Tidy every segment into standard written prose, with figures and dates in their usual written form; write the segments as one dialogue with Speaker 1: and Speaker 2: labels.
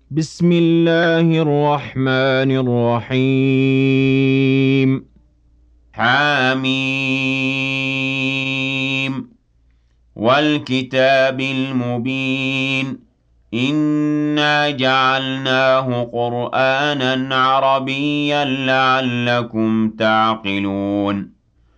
Speaker 1: بسم الله الرحمن الرحيم.
Speaker 2: حاميم والكتاب المبين إنا جعلناه قرآنا عربيا لعلكم تعقلون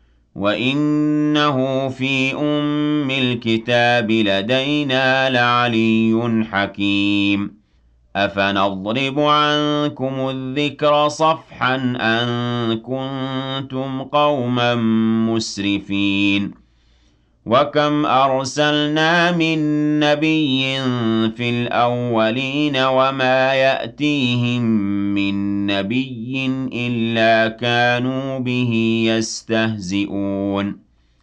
Speaker 2: وإنه في الكتاب لدينا لعلي حكيم أفنضرب عنكم الذكر صفحا أن كنتم قوما مسرفين وكم أرسلنا من نبي في الأولين وما يأتيهم من نبي إلا كانوا به يستهزئون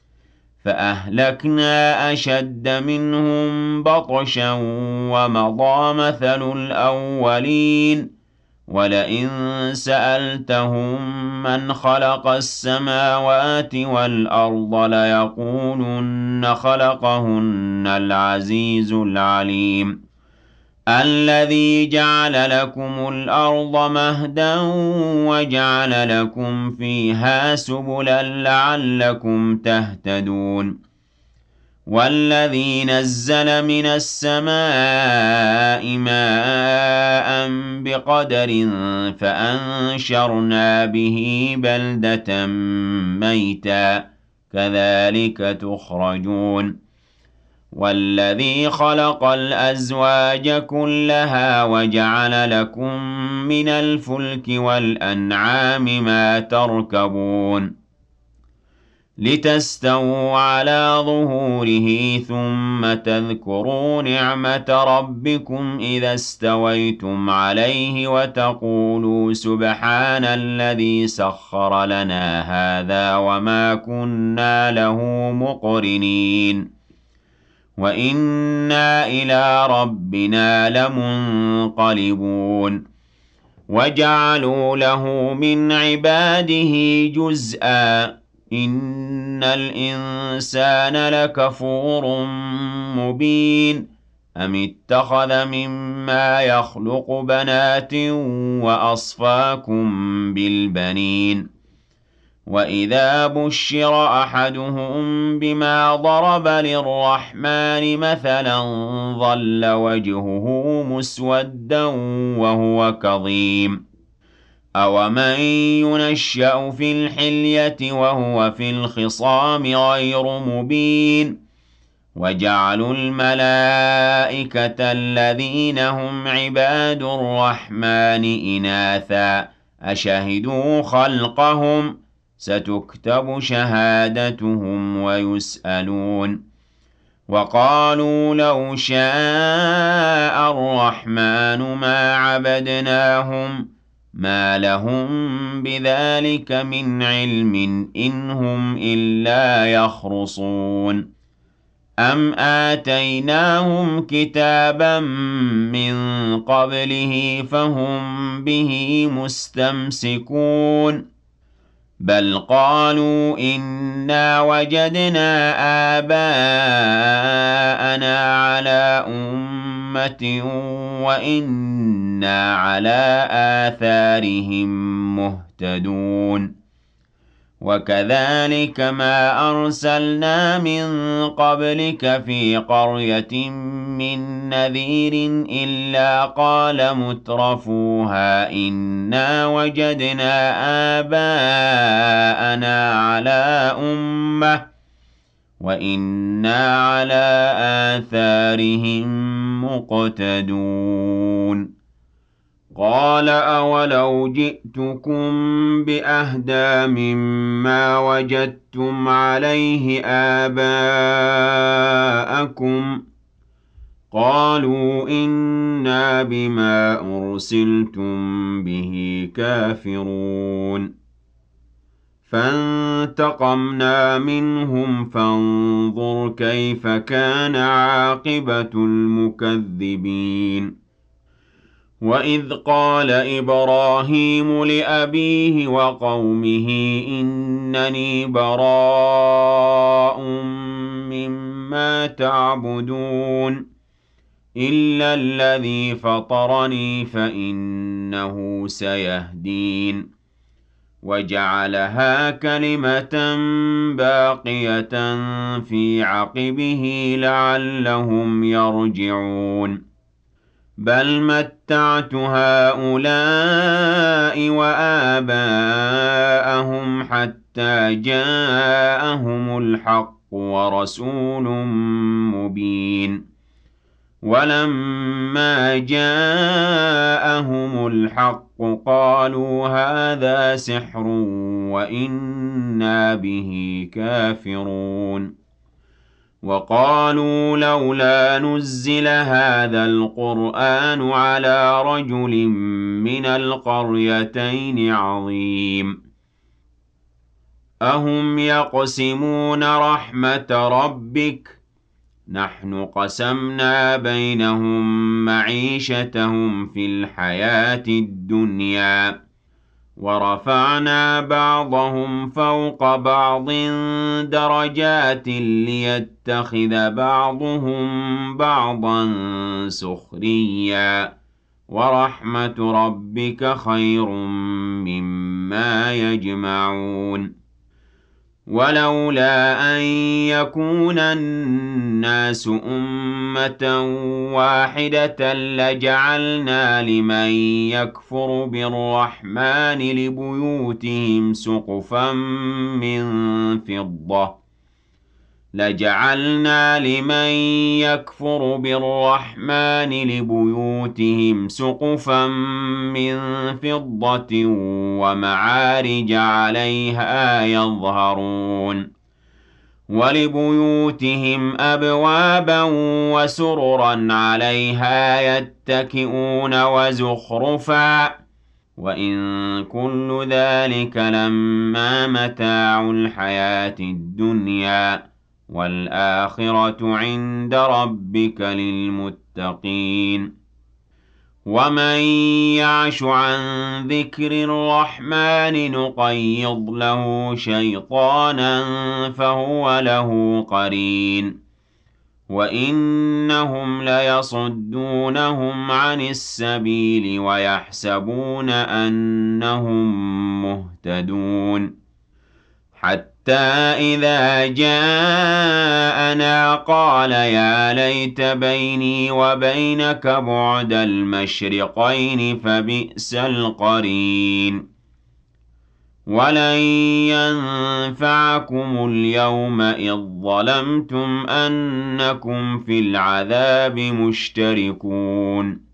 Speaker 2: فأهلكنا أشد منهم بطشا ومضى مثل الأولين ولئن سألتهم من خلق السماوات والأرض ليقولن خلقهن العزيز العليم الذي جعل لكم الأرض مهدا وجعل لكم فيها سبلا لعلكم تهتدون والذي نزل من السماء ماء بقدر فأنشرنا به بلدة ميتا كذلك تخرجون والذي خلق الأزواج كلها وجعل لكم من الفلك والأنعام ما تركبون لتستووا على ظهوره ثم تذكروا نعمة ربكم إذا استويتم عليه وتقولوا سبحان الذي سخر لنا هذا وما كنا له مقرنين وإنا إلى ربنا لمنقلبون وجعلوا له من عباده جزءا إن الإنسان لكفور مبين أم اتخذ مما يخلق بنات وأصفاكم بالبنين وإذا بشر أحدهم بما ضرب للرحمن مثلا ظل وجهه مسودا وهو كظيم أومن ينشأ في الحلية وهو في الخصام غير مبين وجعلوا الملائكة الذين هم عباد الرحمن إناثا أشهدوا خلقهم ستكتب شهادتهم ويسألون وقالوا لو شاء الرحمن ما عبدناهم ما لهم بذلك من علم إن هم إلا يخرصون أم آتيناهم كتابا من قبله فهم به مستمسكون بل قالوا إنا وجدنا آباءنا على أمة وإنا على آثارهم مهتدون وكذلك ما أرسلنا من قبلك في قرية من نذير إلا قال مترفوها إنا وجدنا آباءنا على أمة وإنا على آثارهم مقتدون قال أولو جئتكم بأهدى مما وجدتم عليه آباءكم قالوا إنا بما أرسلتم به كافرون فانتقمنا منهم فانظر كيف كان عاقبة المكذبين وإذ قال إبراهيم لأبيه وقومه إنني براء مما تعبدون إِلَّا الَّذِي فَطَرَنِي فَإِنَّهُ سَيَهْدِينِ وَجَعَلَهَا كَلِمَةً بَاقِيَةً فِي عَقِبِهِ لَعَلَّهُمْ يَرْجِعُونَ بَلْ مَتَّعْتُ هَٰؤُلَاءِ وَآبَاءَهُمْ حَتَّىٰ جَاءَهُمُ الْحَقُّ وَرَسُولٌ مُّبِينٌ وَلَمَّا جَاءَهُمُ الْحَقُّ قَالُوا هَٰذَا سِحْرٌ وَإِنَّا بِهِ كَافِرُونَ وَقَالُوا لَوْلَا نُزِّلَ هَٰذَا الْقُرْآنُ عَلَىٰ رَجُلٍ مِّنَ الْقَرْيَتَيْنِ عَظِيمٍ أَهُمْ يَقْسِمُونَ رَحْمَتَ رَبِّكَ ۚ نَحْنُ قَسَمْنَا بَيْنَهُم مَّعِيشَتَهُمْ فِي الْحَيَاةِ الدُّنْيَا ۚ وَرَفَعْنَا بَعْضَهُمْ فَوْقَ بَعْضٍ دَرَجَاتٍ لِّيَتَّخِذَ بَعْضُهُم بَعْضًا سُخْرِيًّا ۗ وَرَحْمَتُ رَبِّكَ خَيْرٌ مِّمَّا يَجْمَعُونَ وَلَوْلَا أَن يَكُونَ النَّاسُ أُمَّةً وَاحِدَةً لَّجَعَلْنَا لِمَن يَكْفُرُ بِالرَّحْمَٰنِ لِبُيُوتِهِمْ سُقُفًا مِّن فِضَّةٍ وَمَعَارِجَ عَلَيْهَا يَظْهَرُونَ وَلِبُيُوتِهِمْ أَبْوَابًا وَسُرُرًا عَلَيْهَا يَتَّكِئُونَ وَزُخْرُفًا ۚ وَإِن كُلُّ ذَٰلِكَ لَمَّا مَتَاعُ الْحَيَاةِ الدُّنْيَا ۚ وَالْآخِرَةُ عِندَ رَبِّكَ لِلْمُتَّقِينَ وَمَن يَعْشُ عَن ذِكْرِ الرَّحْمَٰنِ نُقَيِّضْ لَهُ شَيْطَانًا فَهُوَ لَهُ قَرِينٌ وَإِنَّهُمْ لَيَصُدُّونَهُمْ عَنِ السَّبِيلِ وَيَحْسَبُونَ أَنَّهُم مُّهْتَدُونَ حَتَّىٰ إِذَا جَاءَنَا قَالَ يَا لَيْتَ بَيْنِي وَبَيْنَكَ بُعْدَ الْمَشْرِقَيْنِ فَبِئْسَ الْقَرِينُ وَلَن يَنفَعَكُمُ الْيَوْمَ إِذ ظَّلَمْتُمْ أَنَّكُمْ فِي الْعَذَابِ مُشْتَرِكُونَ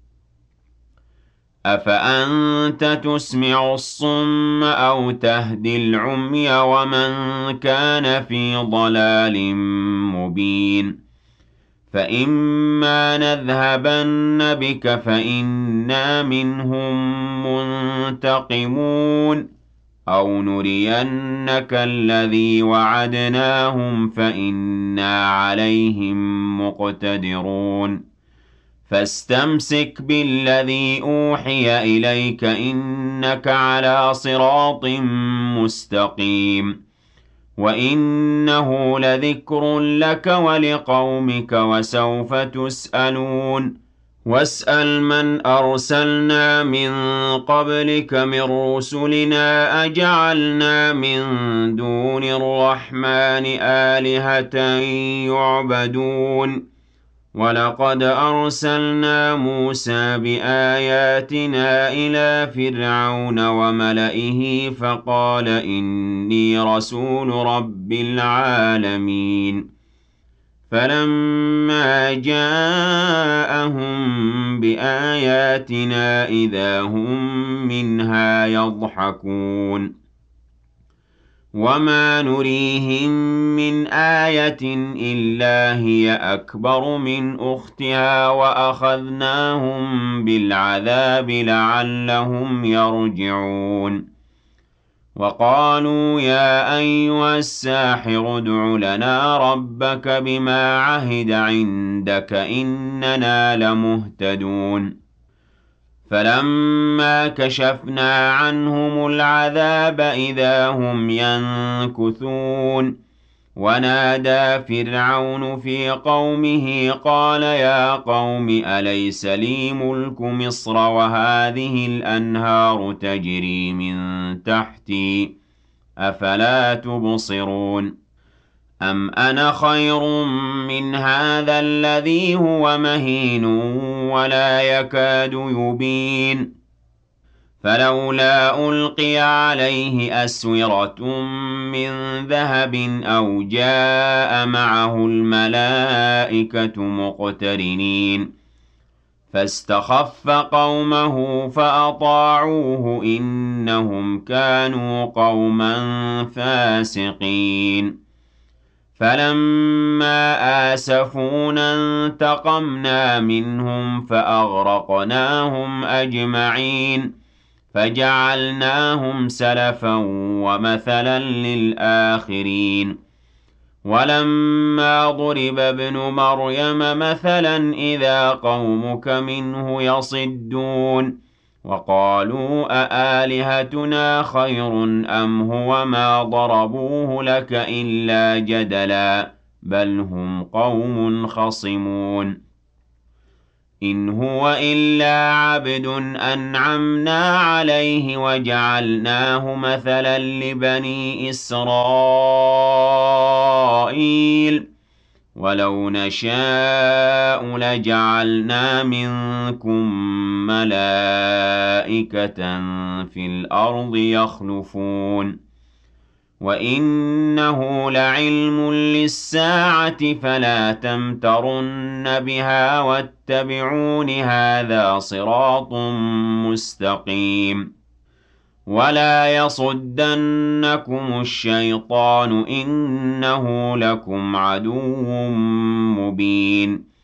Speaker 2: أَفَأَنتَ تُسْمِعُ الصُّمَّ أَوْ تَهْدِي الْعُمْيَ وَمَن كَانَ فِي ضَلَالٍ مُّبِينٍ فَإِمَّا نَذْهَبَنَّ بِكَ فَإِنَّا مِنْهُم مُّنتَقِمُونَ أَوْ نُرِيَنَّكَ الَّذِي وَعَدْنَاهُمْ فَإِنَّا عَلَيْهِم مُّقْتَدِرُونَ فَاسْتَمْسِكْ بِالَّذِي أُوحِيَ إِلَيْكَ ۖ إِنَّكَ عَلَىٰ صِرَاطٍ مُّسْتَقِيمٍ وَإِنَّهُ لَذِكْرٌ لَّكَ وَلِقَوْمِكَ وَسَوْفَ تُسْأَلُونَ وَاسْأَلْ مَنْ أَرْسَلْنَا مِن قَبْلِكَ مِن رُّسُلِنَا أَجَعَلْنَا مِن دُونِ الرَّحْمَٰنِ آلِهَةً يُعْبَدُونَ وَلَقَدْ أَرْسَلْنَا مُوسَىٰ بِآيَاتِنَا إِلَىٰ فِرْعَوْنَ وَمَلَئِهِ فَقَالَ إِنِّي رَسُولُ رَبِّ الْعَالَمِينَ فَلَمَّا جَاءَهُم بِآيَاتِنَا إِذَا هُم مِّنْهَا يَضْحَكُونَ وَمَا نُرِيهِم مِّنْ آيَةٍ إِلَّا هِيَ أَكْبَرُ مِنْ أُخْتِهَا وَأَخَذْنَاهُم بِالْعَذَابِ لَعَلَّهُمْ يَرْجِعُونَ وَقَالُوا يَا أَيُّهَ السَّاحِرُ ادْعُ لَنَا رَبَّكَ بِمَا عَهِدَ عِندَكَ إِنَّنَا لَمُهْتَدُونَ فَلَمَّا كَشَفْنَا عَنْهُمُ الْعَذَابَ إِذَا هُمْ يَنكُثُونَ ونادى فرعون في قومه قال يا قوم أليس لي ملك مصر وهذه الأنهار تجري من تحتي أفلا تبصرون أم أنا خير من هذا الذي هو مهين ولا يكاد يبين فلولا ألقي عليه أسورة من ذهب أو جاء معه الملائكة مقترنين فاستخف قومه فأطاعوه إنهم كانوا قوما فاسقين فلما آسفونا انتقمنا منهم فأغرقناهم أجمعين فجعلناهم سلفا ومثلا للآخرين ولما ضرب ابن مريم مثلا إذا قومك منه يصدون وقالوا أآلهتنا خير أم هو ما ضربوه لك إلا جدلا بل هم قوم خصمون إن هو إلا عبد أنعمنا عليه وجعلناه مثلا لبني إسرائيل ولو نشاء لجعلنا منكم ملائكة في الأرض يخلفون وإنه لعلم للساعة فلا تمترن بها واتبعون هذا صراط مستقيم ولا يصدنكم الشيطان إنه لكم عدو مبين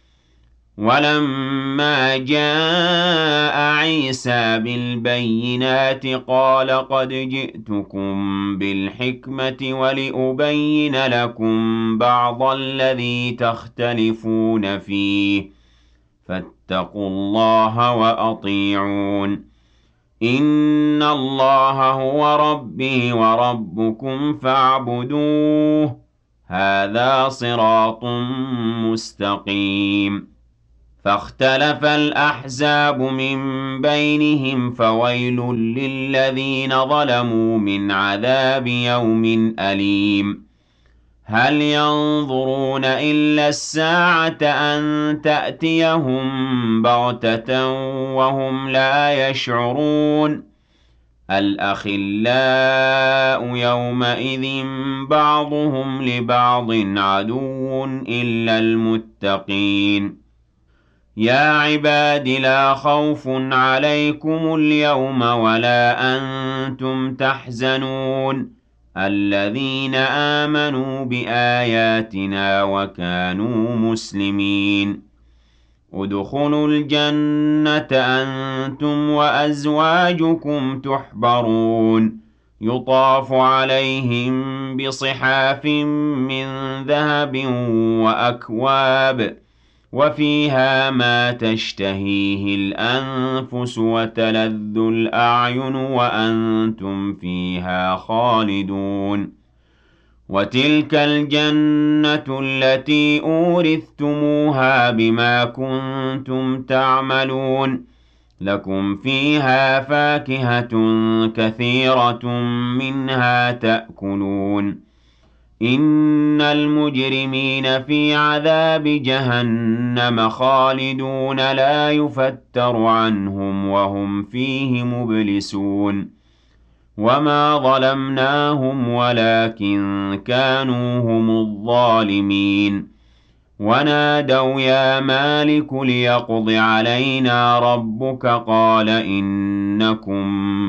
Speaker 2: ولما جاء عيسى بالبينات قال قد جئتكم بالحكمة ولأبين لكم بعض الذي تختلفون فيه فاتقوا الله وأطيعون إن الله هو ربي وربكم فاعبدوه هذا صراط مستقيم فاختلف الأحزاب من بينهم فويل للذين ظلموا من عذاب يوم أليم هل ينظرون إلا الساعة أن تأتيهم بغتة وهم لا يشعرون الأخلاء يومئذ بعضهم لبعض عدو إلا المتقين يا عباد لا خوف عليكم اليوم ولا أنتم تحزنون الذين آمنوا بآياتنا وكانوا مسلمين ادخلوا الجنة أنتم وأزواجكم تحبرون يطاف عليهم بصحاف من ذهب وأكواب وفيها ما تشتهيه الأنفس وتلذ الأعين وأنتم فيها خالدون وتلك الجنة التي أورثتموها بما كنتم تعملون لكم فيها فاكهة كثيرة منها تأكلون إن المجرمين في عذاب جهنم خالدون لا يفتر عنهم وهم فيه مبلسون وما ظلمناهم ولكن كانوا هم الظالمين ونادوا يا مالك ليقض علينا ربك قال إنكم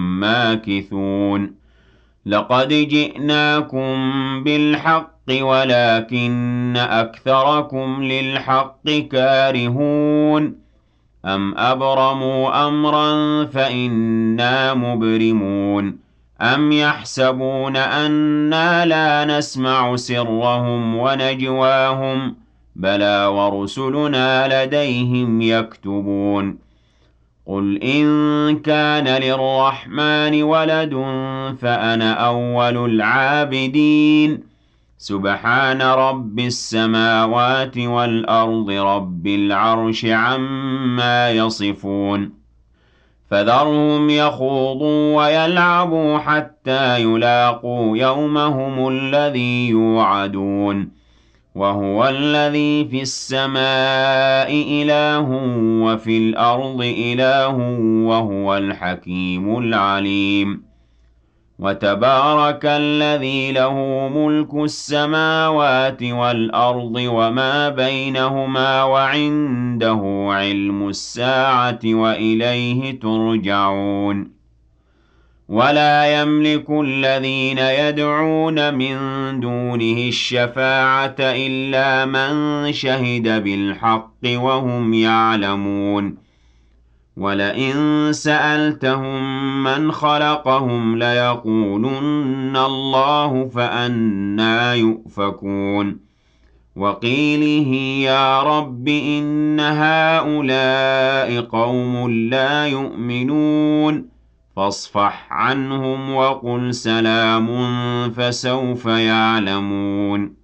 Speaker 2: ماكثون لقد جئناكم بالحق ولكن أكثركم للحق كارهون أم أبرموا أمرا فإنا مبرمون أم يحسبون أنا لا نسمع سرهم ونجواهم بلى ورسلنا لديهم يكتبون قل إن كان للرحمن ولد فأنا أول العابدين سبحان رب السماوات والأرض رب العرش عما يصفون فذرهم يخوضوا ويلعبوا حتى يلاقوا يومهم الذي يوعدون وهو الذي في السماء إله وفي الأرض إله وهو الحكيم العليم وتبارك الذي له ملك السماوات والأرض وما بينهما وعنده علم الساعة وإليه ترجعون ولا يملك الذين يدعون من دونه الشفاعة إلا من شهد بالحق وهم يعلمون ولئن سألتهم من خلقهم ليقولن الله فأنى يؤفكون وقيله يا رب إن هؤلاء قوم لا يؤمنون فاصفح عنهم وقل سلام فسوف يعلمون